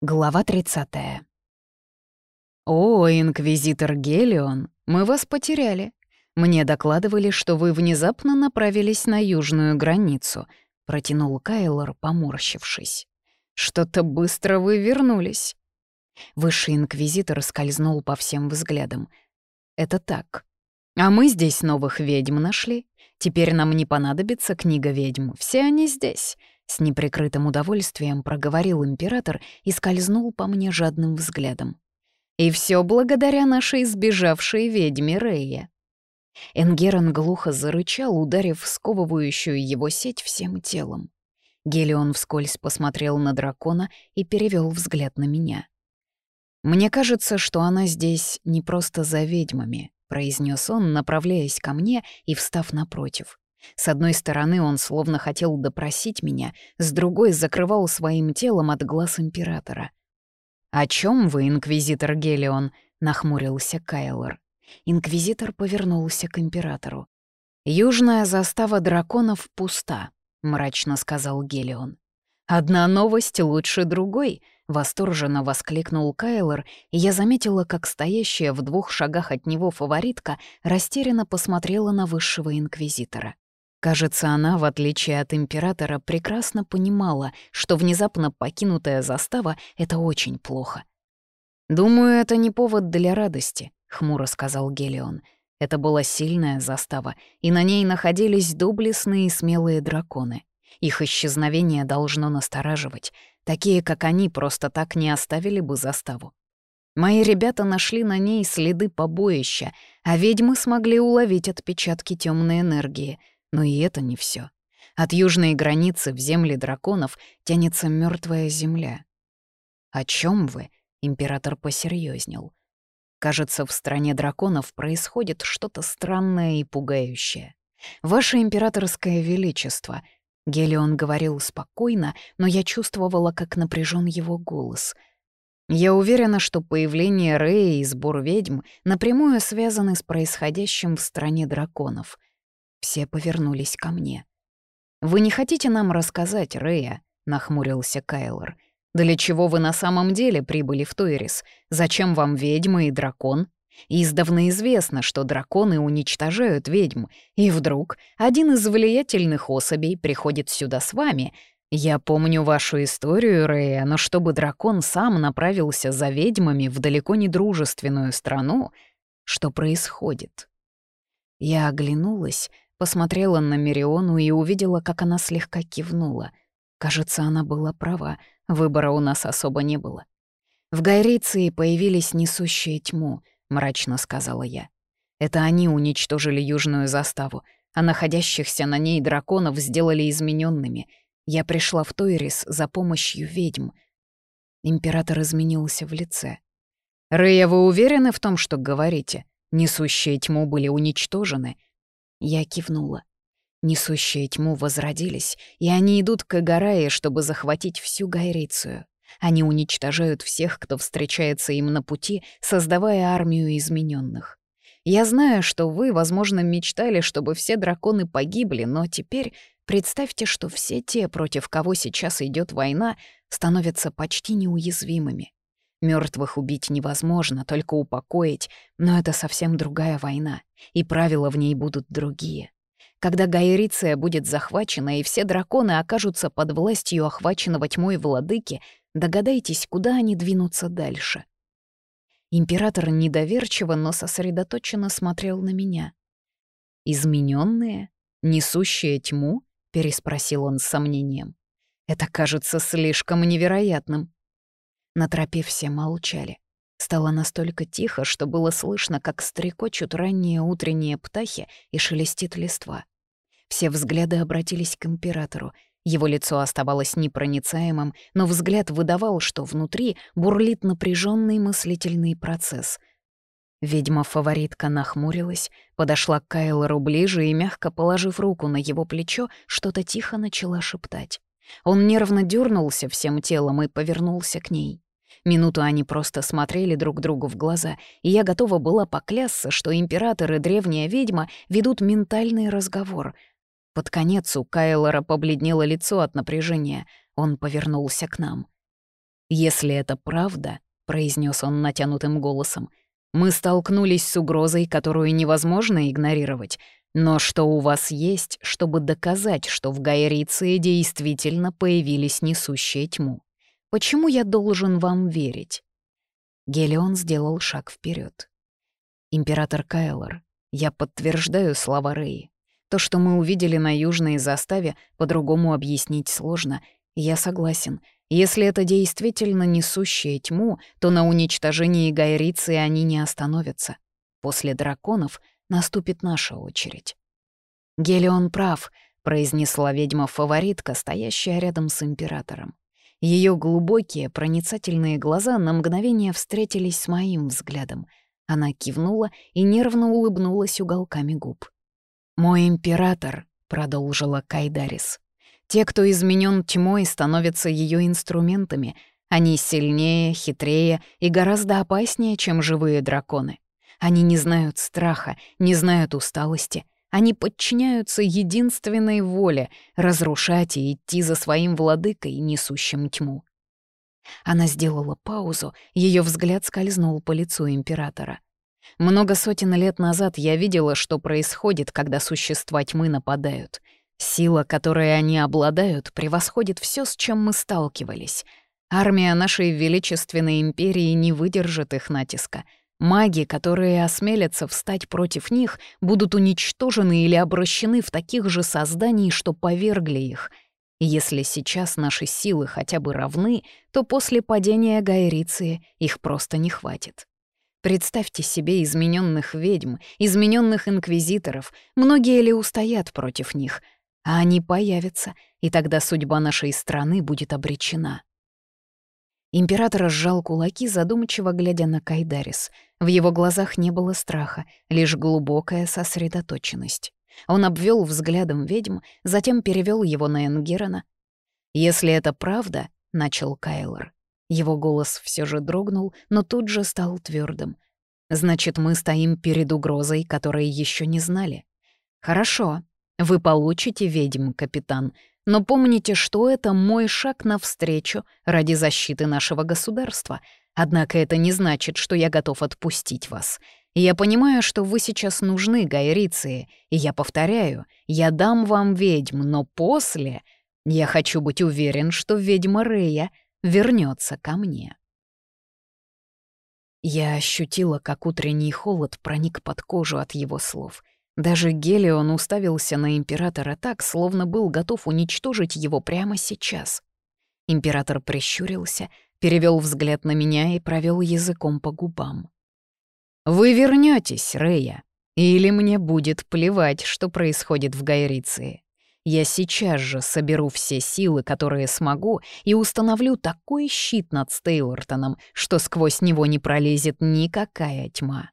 Глава 30. «О, инквизитор Гелион, мы вас потеряли. Мне докладывали, что вы внезапно направились на южную границу», — протянул Кайлор, поморщившись. «Что-то быстро вы вернулись». Высший инквизитор скользнул по всем взглядам. «Это так. А мы здесь новых ведьм нашли. Теперь нам не понадобится книга ведьм, все они здесь». С неприкрытым удовольствием проговорил император и скользнул по мне жадным взглядом. «И все благодаря нашей сбежавшей ведьме Рее». Энгерон глухо зарычал, ударив сковывающую его сеть всем телом. Гелион вскользь посмотрел на дракона и перевел взгляд на меня. «Мне кажется, что она здесь не просто за ведьмами», — произнес он, направляясь ко мне и встав напротив. С одной стороны, он словно хотел допросить меня, с другой закрывал своим телом от глаз императора. «О чем вы, инквизитор Гелион?» — нахмурился Кайлор. Инквизитор повернулся к императору. «Южная застава драконов пуста», — мрачно сказал Гелион. «Одна новость лучше другой», — восторженно воскликнул Кайлор, и я заметила, как стоящая в 2 шагах от него фаворитка растерянно посмотрела на высшего инквизитора. Кажется, она, в отличие от императора, прекрасно понимала, что внезапно покинутая застава — это очень плохо. «Думаю, это не повод для радости», — хмуро сказал Гелион. Это была сильная застава, и на ней находились доблестные и смелые драконы. Их исчезновение должно настораживать. Такие, как они, просто так не оставили бы заставу. Мои ребята нашли на ней следы побоища, а ведьмы смогли уловить отпечатки темной энергии. Но и это не все. От южной границы в земли драконов тянется мертвая земля. «О чем вы?» — император посерьезнел. «Кажется, в стране драконов происходит что-то странное и пугающее. Ваше императорское величество», — Гелион говорил спокойно, но я чувствовала, как напряжен его голос. «Я уверена, что появление Реи и сбор ведьм напрямую связаны с происходящим в стране драконов». Все повернулись ко мне. «Вы не хотите нам рассказать, Рея?» — нахмурился Кайлор. «Для чего вы на самом деле прибыли в Тойрис? Зачем вам ведьмы и дракон? Издавна известно, что драконы уничтожают ведьм, и вдруг один из влиятельных особей приходит сюда с вами. Я помню вашу историю, Рея, но чтобы дракон сам направился за ведьмами в далеко не дружественную страну, что происходит?» Я оглянулась, посмотрела на Мериону и увидела, как она слегка кивнула. Кажется, она была права, выбора у нас особо не было. «В Гайриции появились несущие тьму», — мрачно сказала я. «Это они уничтожили южную заставу, а находящихся на ней драконов сделали измененными. Я пришла в Тойрис за помощью ведьм». Император изменился в лице. «Рея, вы уверены в том, что говорите? Несущие тьму были уничтожены?» Я кивнула. Несущие тьму возродились, и они идут к Эгарае, чтобы захватить всю Гайрицию. Они уничтожают всех, кто встречается им на пути, создавая армию измененных. Я знаю, что вы, возможно, мечтали, чтобы все драконы погибли, но теперь представьте, что все те, против кого сейчас идет война, становятся почти неуязвимыми. Мертвых убить невозможно, только упокоить, но это совсем другая война, и правила в ней будут другие. Когда Гайриция будет захвачена, и все драконы окажутся под властью охваченного тьмой владыки, догадайтесь, куда они двинутся дальше. Император недоверчиво, но сосредоточенно смотрел на меня. «Измененные? Несущие тьму?» — переспросил он с сомнением. «Это кажется слишком невероятным». На тропе все молчали. Стало настолько тихо, что было слышно, как стрекочут ранние утренние птахи и шелестит листва. Все взгляды обратились к императору. Его лицо оставалось непроницаемым, но взгляд выдавал, что внутри бурлит напряженный мыслительный процесс. Ведьма-фаворитка нахмурилась, подошла к Кайлору ближе и, мягко положив руку на его плечо, что-то тихо начала шептать. Он нервно дернулся всем телом и повернулся к ней. Минуту они просто смотрели друг другу в глаза, и я готова была поклясться, что император и древняя ведьма ведут ментальный разговор. Под конец у Кайлора побледнело лицо от напряжения. Он повернулся к нам. «Если это правда», — произнес он натянутым голосом, «мы столкнулись с угрозой, которую невозможно игнорировать, но что у вас есть, чтобы доказать, что в Гайриции действительно появились несущие тьму? Почему я должен вам верить?» Гелион сделал шаг вперед. «Император Кайлор, я подтверждаю слова Рэи. То, что мы увидели на южной заставе, по-другому объяснить сложно. Я согласен. Если это действительно несущие тьму, то на уничтожении Гайриции они не остановятся. После драконов наступит наша очередь». «Гелион прав», — произнесла ведьма-фаворитка, стоящая рядом с императором. Ее глубокие, проницательные глаза на мгновение встретились с моим взглядом. Она кивнула и нервно улыбнулась уголками губ. «Мой император», — продолжила Кайдарис, — «те, кто изменен тьмой, становятся ее инструментами. Они сильнее, хитрее и гораздо опаснее, чем живые драконы. Они не знают страха, не знают усталости. Они подчиняются единственной воле — разрушать и идти за своим владыкой, несущим тьму». Она сделала паузу, ее взгляд скользнул по лицу императора. «Много сотен лет назад я видела, что происходит, когда существа тьмы нападают. Сила, которой они обладают, превосходит все, с чем мы сталкивались. Армия нашей величественной империи не выдержит их натиска. Маги, которые осмелятся встать против них, будут уничтожены или обращены в таких же созданий, что повергли их. И если сейчас наши силы хотя бы равны, то после падения Гайриции их просто не хватит. Представьте себе измененных ведьм, измененных инквизиторов, многие ли устоят против них, а они появятся, и тогда судьба нашей страны будет обречена». Император сжал кулаки, задумчиво глядя на Кайдарис. В его глазах не было страха, лишь глубокая сосредоточенность. Он обвел взглядом ведьм, затем перевел его на Энгерона. «Если это правда», — начал Кайлор. Его голос все же дрогнул, но тут же стал твердым. «Значит, мы стоим перед угрозой, которой еще не знали. Хорошо, вы получите ведьм, капитан, но помните, что это мой шаг навстречу ради защиты нашего государства. Однако это не значит, что я готов отпустить вас. Я понимаю, что вы сейчас нужны Гайриции, и я повторяю, я дам вам ведьм, но после я хочу быть уверен, что ведьма Рэя вернется ко мне». Я ощутила, как утренний холод проник под кожу от его слов. Даже Гелион уставился на императора так, словно был готов уничтожить его прямо сейчас. Император прищурился, перевел взгляд на меня и провел языком по губам. «Вы вернетесь, Рэя, или мне будет плевать, что происходит в Гайриции. Я сейчас же соберу все силы, которые смогу, и установлю такой щит над Стейлортоном, что сквозь него не пролезет никакая тьма».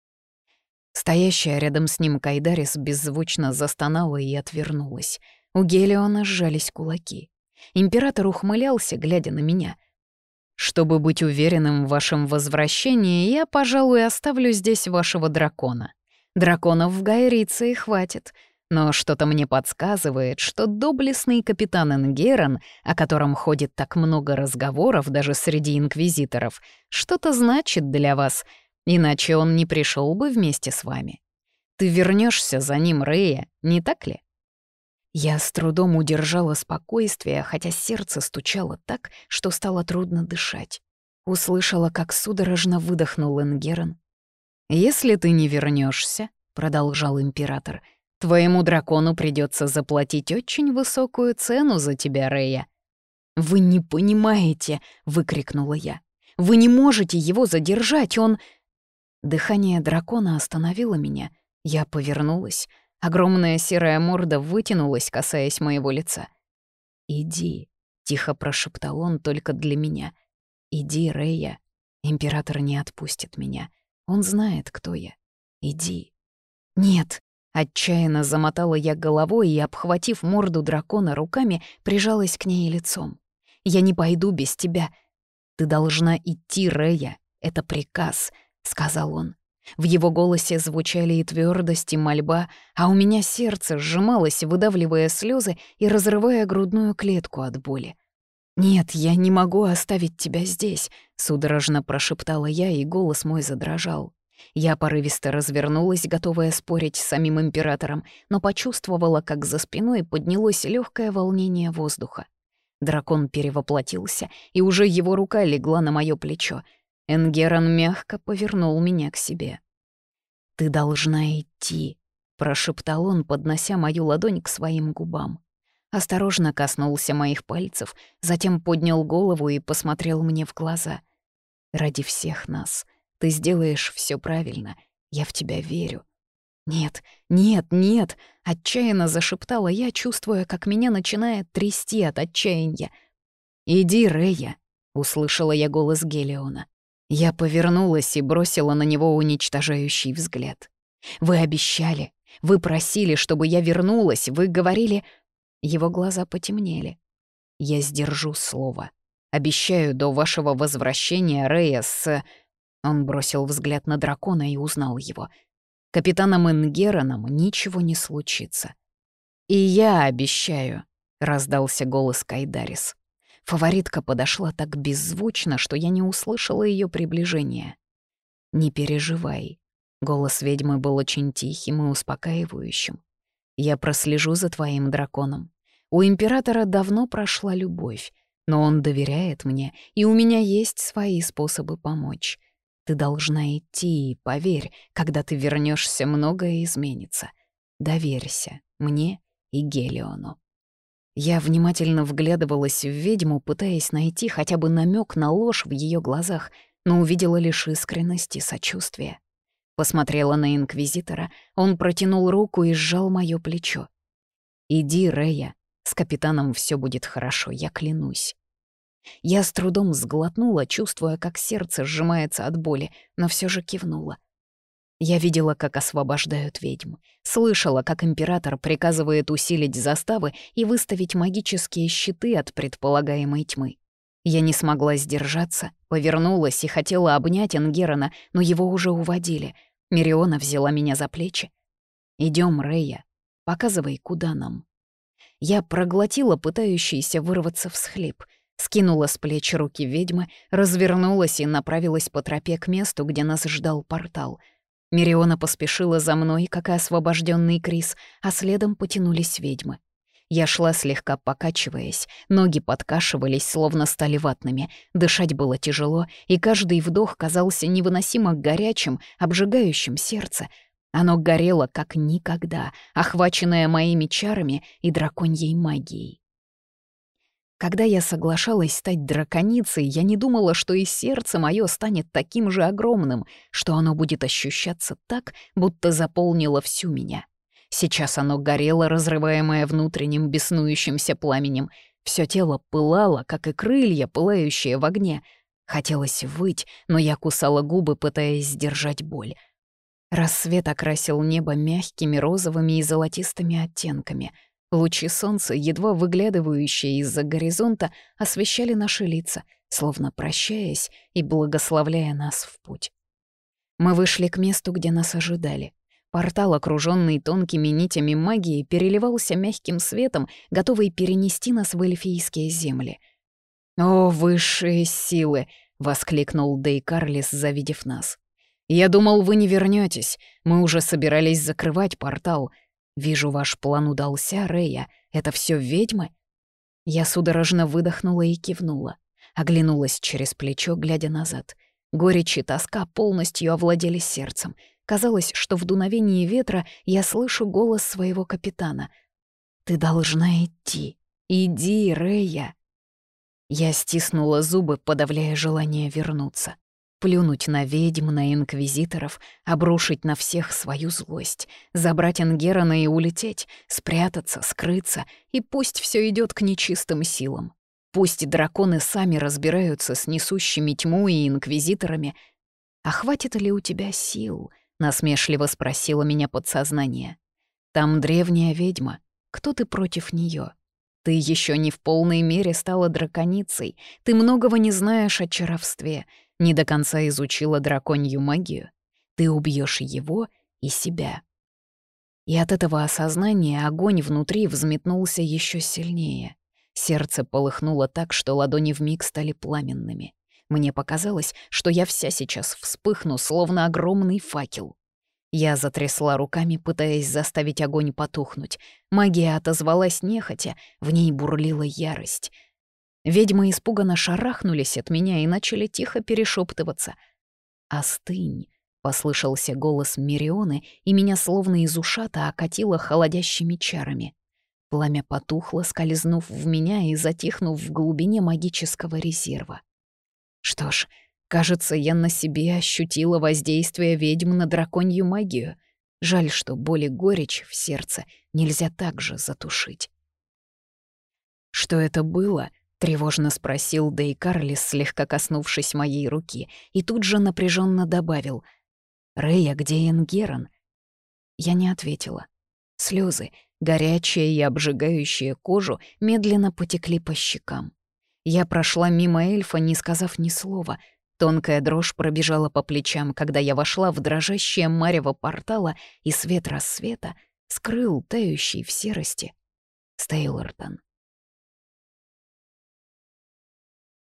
Стоящая рядом с ним Кайдарис беззвучно застонала и отвернулась. У Гелиона сжались кулаки. Император ухмылялся, глядя на меня. «Чтобы быть уверенным в вашем возвращении, я, пожалуй, оставлю здесь вашего дракона. Драконов в Гайриции хватит. Но что-то мне подсказывает, что доблестный капитан Энгерон, о котором ходит так много разговоров даже среди инквизиторов, что-то значит для вас, иначе он не пришел бы вместе с вами. Ты вернешься за ним, Рэя, не так ли?» Я с трудом удержала спокойствие, хотя сердце стучало так, что стало трудно дышать. Услышала, как судорожно выдохнул Энгерон. «Если ты не вернешься, продолжал император, — твоему дракону придется заплатить очень высокую цену за тебя, Рэя». «Вы не понимаете!» — выкрикнула я. «Вы не можете его задержать, он...» Дыхание дракона остановило меня. Я повернулась. Огромная серая морда вытянулась, касаясь моего лица. «Иди», — тихо прошептал он только для меня. «Иди, Рэя. Император не отпустит меня. Он знает, кто я. Иди». «Нет», — отчаянно замотала я головой и, обхватив морду дракона руками, прижалась к ней лицом. «Я не пойду без тебя». «Ты должна идти, Рэя. Это приказ», — сказал он. В его голосе звучали и твёрдость, и мольба, а у меня сердце сжималось, выдавливая слезы и разрывая грудную клетку от боли. «Нет, я не могу оставить тебя здесь», — судорожно прошептала я, и голос мой задрожал. Я порывисто развернулась, готовая спорить с самим императором, но почувствовала, как за спиной поднялось легкое волнение воздуха. Дракон перевоплотился, и уже его рука легла на мое плечо. Энгерон мягко повернул меня к себе. «Ты должна идти», — прошептал он, поднося мою ладонь к своим губам. Осторожно коснулся моих пальцев, затем поднял голову и посмотрел мне в глаза. «Ради всех нас ты сделаешь все правильно, я в тебя верю». «Нет, нет, нет!» — отчаянно зашептала я, чувствуя, как меня начинает трясти от отчаяния. «Иди, Рея!» — услышала я голос Гелиона. Я повернулась и бросила на него уничтожающий взгляд. «Вы обещали, вы просили, чтобы я вернулась, вы говорили...» Его глаза потемнели. «Я сдержу слово. Обещаю до вашего возвращения, Рея, с...» Он бросил взгляд на дракона и узнал его. «Капитаном Энгероном ничего не случится». «И я обещаю», — раздался голос Кайдарис. Фаворитка подошла так беззвучно, что я не услышала ее приближения. «Не переживай». Голос ведьмы был очень тихим и успокаивающим. «Я прослежу за твоим драконом. У императора давно прошла любовь, но он доверяет мне, и у меня есть свои способы помочь. Ты должна идти, и поверь, когда ты вернешься, многое изменится. Доверься мне и Гелиону». Я внимательно вглядывалась в ведьму, пытаясь найти хотя бы намек на ложь в ее глазах, но увидела лишь искренность и сочувствие. Посмотрела на инквизитора, он протянул руку и сжал моё плечо. «Иди, Рея, с капитаном все будет хорошо, я клянусь». Я с трудом сглотнула, чувствуя, как сердце сжимается от боли, но все же кивнула. Я видела, как освобождают ведьм, слышала, как император приказывает усилить заставы и выставить магические щиты от предполагаемой тьмы. Я не смогла сдержаться, повернулась и хотела обнять Энгерона, но его уже уводили. Мириона взяла меня за плечи. «Идём, Рея, показывай, куда нам». Я проглотила пытающийся вырваться всхлип, скинула с плеч руки ведьмы, развернулась и направилась по тропе к месту, где нас ждал портал. Мириона поспешила за мной, как и освобожденный Крис, а следом потянулись ведьмы. Я шла слегка покачиваясь, ноги подкашивались, словно стали ватными, дышать было тяжело, и каждый вдох казался невыносимо горячим, обжигающим сердце. Оно горело как никогда, охваченное моими чарами и драконьей магией. Когда я соглашалась стать драконицей, я не думала, что и сердце мое станет таким же огромным, что оно будет ощущаться так, будто заполнило всю меня. Сейчас оно горело, разрываемое внутренним беснующимся пламенем. Всё тело пылало, как и крылья, пылающие в огне. Хотелось выть, но я кусала губы, пытаясь сдержать боль. Рассвет окрасил небо мягкими розовыми и золотистыми оттенками. Лучи солнца, едва выглядывающие из-за горизонта, освещали наши лица, словно прощаясь и благословляя нас в путь. Мы вышли к месту, где нас ожидали. Портал, окружённый тонкими нитями магии, переливался мягким светом, готовый перенести нас в эльфийские земли. «О, высшие силы!» — воскликнул Дей Карлис, завидев нас. «Я думал, вы не вернётесь. Мы уже собирались закрывать портал. Вижу, ваш план удался, Рея. Это всё ведьмы?» Я судорожно выдохнула и кивнула. Оглянулась через плечо, глядя назад. Горечь и тоска полностью овладели сердцем. Казалось, что в дуновении ветра я слышу голос своего капитана. «Ты должна идти. Иди, Рея!» Я стиснула зубы, подавляя желание вернуться. Плюнуть на ведьм, на инквизиторов, обрушить на всех свою злость, забрать Энгерона и улететь, спрятаться, скрыться, и пусть все идет к нечистым силам. Пусть драконы сами разбираются с несущими тьму и инквизиторами. «А хватит ли у тебя сил?» — насмешливо спросила меня подсознание. «Там древняя ведьма. Кто ты против нее? Ты еще не в полной мере стала драконицей. Ты многого не знаешь о чаровстве, не до конца изучила драконью магию. Ты убьешь его и себя». И от этого осознания огонь внутри взметнулся еще сильнее. Сердце полыхнуло так, что ладони вмиг стали пламенными. Мне показалось, что я вся сейчас вспыхну, словно огромный факел. Я затрясла руками, пытаясь заставить огонь потухнуть. Магия отозвалась нехотя, в ней бурлила ярость. Ведьмы испуганно шарахнулись от меня и начали тихо перешептываться. «Остынь!» — послышался голос Мирионы, и меня словно из ушата окатило холодящими чарами. Пламя потухло, скользнув в меня и затихнув в глубине магического резерва. Что ж, кажется, я на себе ощутила воздействие ведьм на драконью магию. Жаль, что боль и горечь в сердце нельзя так же затушить. «Что это было?» — тревожно спросил Дей Карлис, слегка коснувшись моей руки, и тут же напряженно добавил: «Рэй, а где Энгерон?» Я не ответила. Слезы, горячие и обжигающие кожу, медленно потекли по щекам. Я прошла мимо эльфа, не сказав ни слова. Тонкая дрожь пробежала по плечам, когда я вошла в дрожащее марево портала, и свет рассвета скрыл тающий в серости Стейлортон.